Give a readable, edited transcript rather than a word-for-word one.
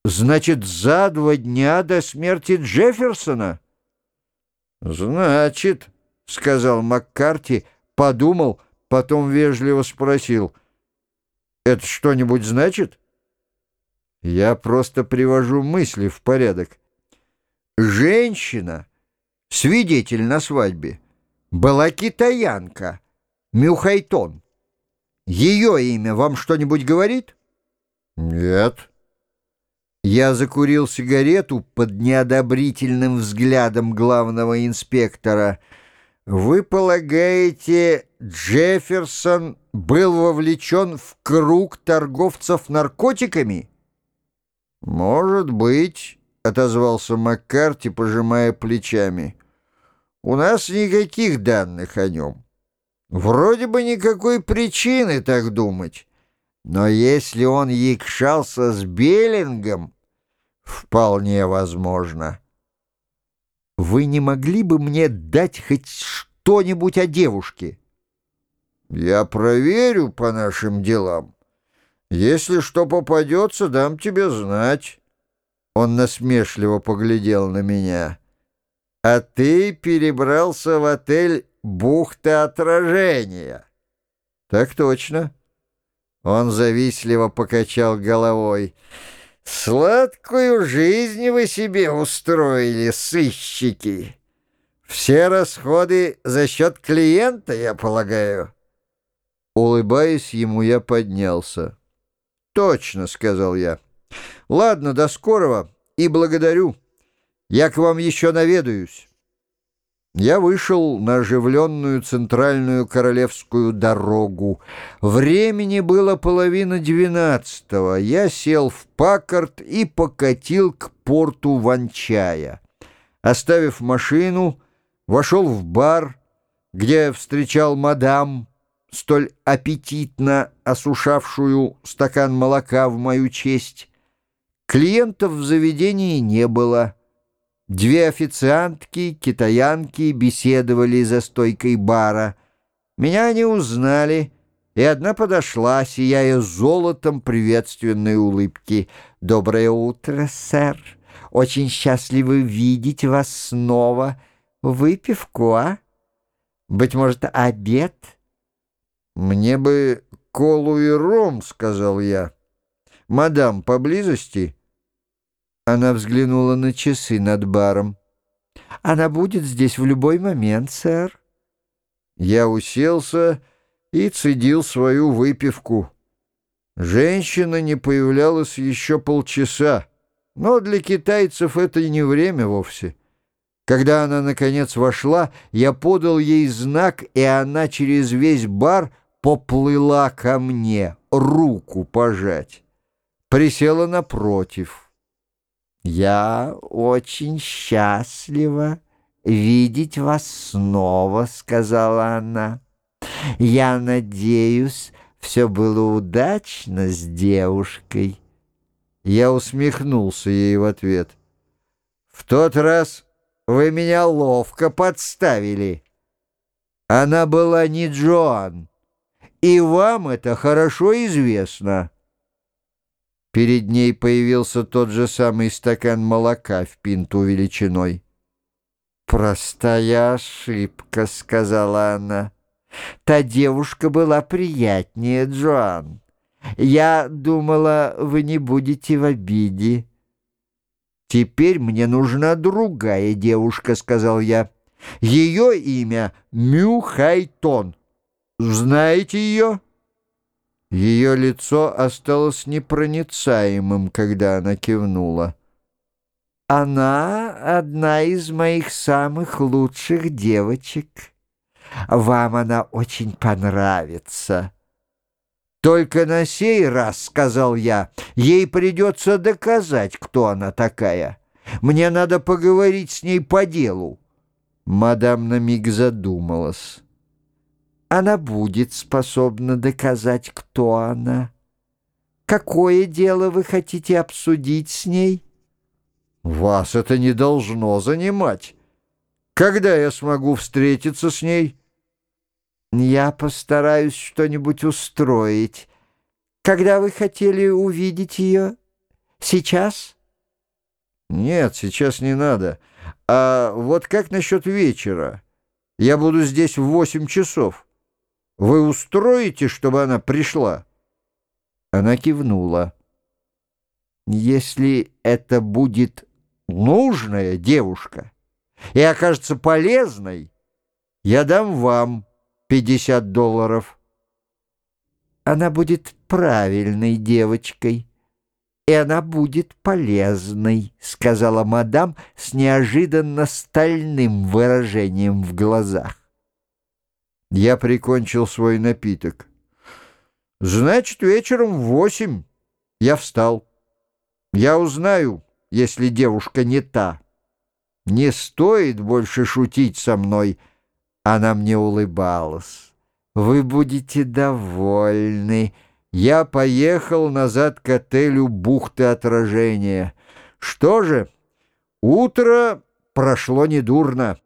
Значит, за 2 дня до смерти Джефферсона? Значит, — сказал Маккарти, подумал, потом вежливо спросил: «Это что-нибудь значит?» Я просто привожу мысли в порядок. Женщина, свидетель на свадьбе, была китаянка, Мюхайтон. Ее имя вам что-нибудь говорит? Нет. Я закурил сигарету под неодобрительным взглядом главного инспектора. Вы полагаете, Джефферсон был вовлечен в круг торговцев наркотиками? Может быть, — отозвался Маккарти, пожимая плечами. У нас никаких данных о нем. Вроде бы никакой причины так думать. Но если он якшался с Беллингом, вполне возможно. Вы не могли бы мне дать хоть что-нибудь о девушке? Я проверю по нашим делам. Если что попадется, дам тебе знать. Он насмешливо поглядел на меня. А ты перебрался в отель «Бухта отражения». Так точно. Он завистливо покачал головой. «Сладкую жизнь вы себе устроили, сыщики. Все расходы за счет клиента, я полагаю». Улыбаясь ему, я поднялся. «Точно», — сказал я. «Ладно, до скорого и благодарю. Я к вам еще наведаюсь». Я вышел на оживленную центральную Королевскую дорогу. Времени было 11:30. Я сел в Паккард и покатил к порту Ванчая. Оставив машину, вошел в бар, где встречал мадам, столь аппетитно осушавшую стакан молока в мою честь. Клиентов в заведении не было. 2 официантки, китаянки, беседовали за стойкой бара. Меня не узнали, и одна подошла, сияя золотом приветственной улыбки. «Доброе утро, сэр. Очень счастливы видеть вас снова. Выпивку, а? Быть может, обед?» «Мне бы колу и ром», — сказал я. «Мадам, поблизости?» Она взглянула на часы над баром. «Она будет здесь в любой момент, сэр». Я уселся и цедил свою выпивку. Женщина не появлялась еще полчаса, но для китайцев это и не время вовсе. Когда она, наконец, вошла, я подал ей знак, и она через весь бар поплыла ко мне, руку пожать. Присела напротив. «Я очень счастлива видеть вас снова», — сказала она. «Я надеюсь, все было удачно с девушкой». Я усмехнулся ей в ответ. «В тот раз вы меня ловко подставили. Она была не Джоан, и вам это хорошо известно». Перед ней появился тот же самый стакан молока в пинту величиной. «Простая ошибка», — сказала она. «Та девушка была приятнее Джоан. Я думала, вы не будете в обиде». «Теперь мне нужна другая девушка», — сказал я. «Ее имя Мюхайтон. Знаете ее?» Ее лицо осталось непроницаемым, когда она кивнула. «Она одна из моих самых лучших девочек. Вам она очень понравится». «Только на сей раз, — сказал я, — ей придется доказать, кто она такая. Мне надо поговорить с ней по делу». Мадам на миг задумалась. «Она будет способна доказать, кто она. Какое дело вы хотите обсудить с ней?» «Вас это не должно занимать. Когда я смогу встретиться с ней?» «Я постараюсь что-нибудь устроить. Когда вы хотели увидеть ее? Сейчас?» Нет, сейчас не надо. А вот как насчет вечера? Я буду здесь в 8 часов. Вы устроите, чтобы она пришла?» Она кивнула. «Если это будет нужная девушка и окажется полезной, я дам вам $50. Она будет правильной девочкой, и она будет полезной», — сказала мадам с неожиданно стальным выражением в глазах. Я прикончил свой напиток. «Значит, вечером в 8 я встал. Я узнаю, если девушка не та. Не стоит больше шутить со мной». Она мне улыбалась. «Вы будете довольны». Я поехал назад к отелю «Бухты отражения». Что же, утро прошло недурно.